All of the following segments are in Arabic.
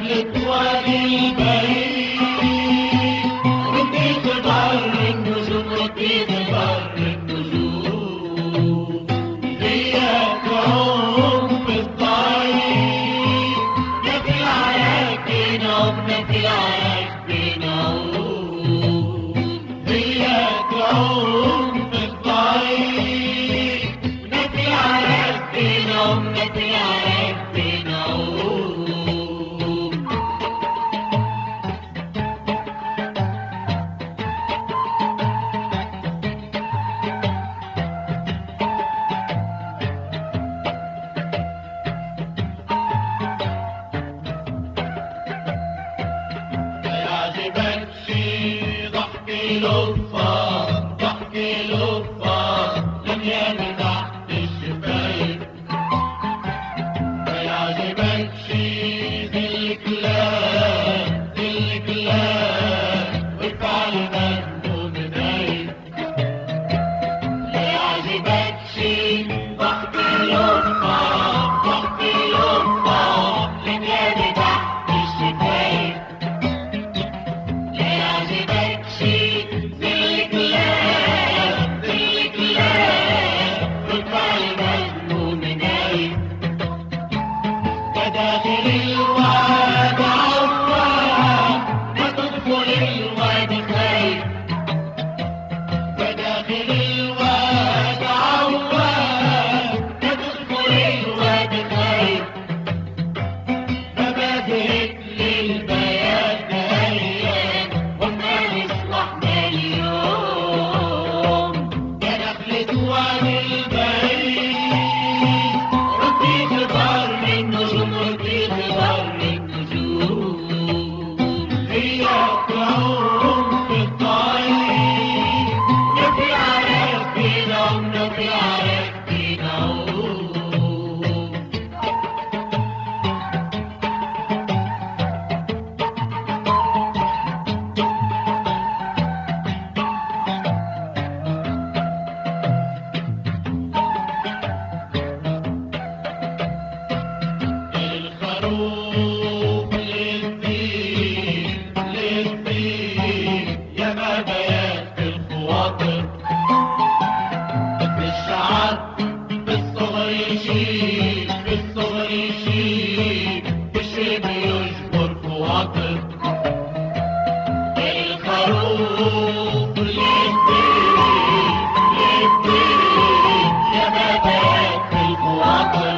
نخلة وادي البعيد، رديت بر النجوم، رديت بر النجوم. إياك عم في الضعيف، نفي العراك بنعوم، نفي العراك بنعوم. إياك عم في الضعيف، نفي العراك بنعوم، نفي العراك بنعوم. يعجبك شي ضحكي لطفة، ضحكي لطفة لميانة تحت الشفايف. يعجبك شي ذي الكلام، ذي الكلام والفعل منه منايف. يعجبك شي ضحكي لطفة، ضحكي لطفة لميانة تحت الشفايف. يعجبك شي ذي الكلام، ذي الكلام والفعل منه منايف. وداخل الواد عوام، ما تدخل الواد خايف. وداخل الواد عوام، ما تدخل الواد خايف. مبادئك للبيان أيام، وما نصلحنا اليوم. يا نخلة وادي البعيد، رديت بر النجوم، رديت بر النجوم. إياك عم في الضعيف، نفي العراك بنعوم، نفي العراك بنعوم. الخروف للدين، للدين يا ما بيات في الخواطر. قد الشعر بالصغر يشيل، بالصغر يشيل، بالشيب يجبر خواطر. الخروف للدين، للدين يا ما بيات في الخواطر.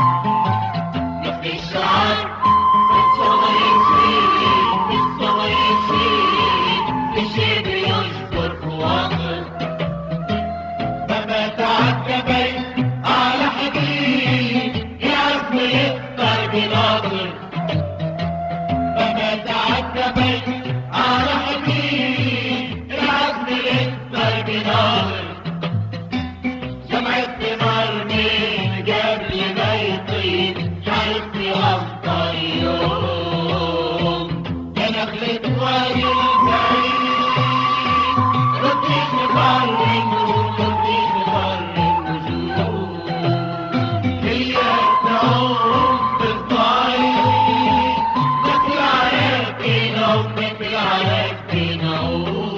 الشعر بالصغر يشيل، بالصغر يشيل، بالشيب يجبر خواطر. مهما تعجبت على حبيب العزم يقدر بناظر. مهما تعجبت على حبيب العزم يقدر بناظر. جمع الثمار من قبل ما يطيب، شايفني أفضل يوم. يا نخلة وادي البعيد، رديت بر النجوم، رديت بر النجوم. إياك تعوم في الضعيف، نفي العراك بنعوم، نفي العراك بنعوم.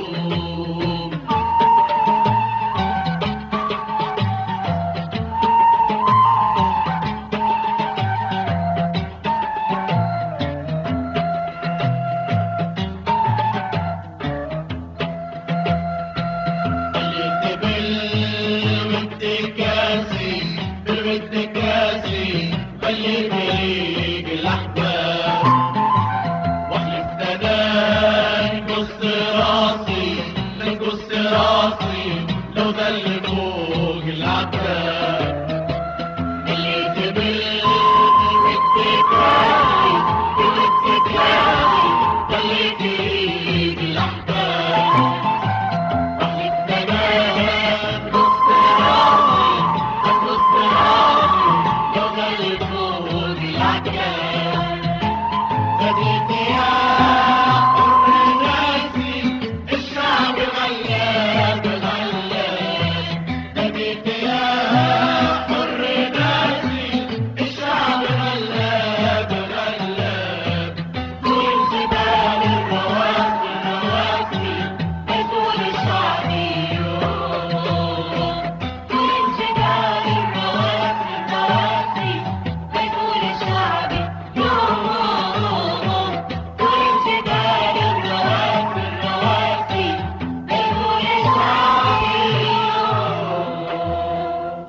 بالود كاسي خليت ليك الأحباب، واحلف تنام نقص راسي، نقص راسي لو ظل فوق العتاب. خليت بالود كاسي، بالود كاسي خليت ليك الأحباب. واحلف تنام نقص راسي، نقص راسي لو ظل فوق العتاب.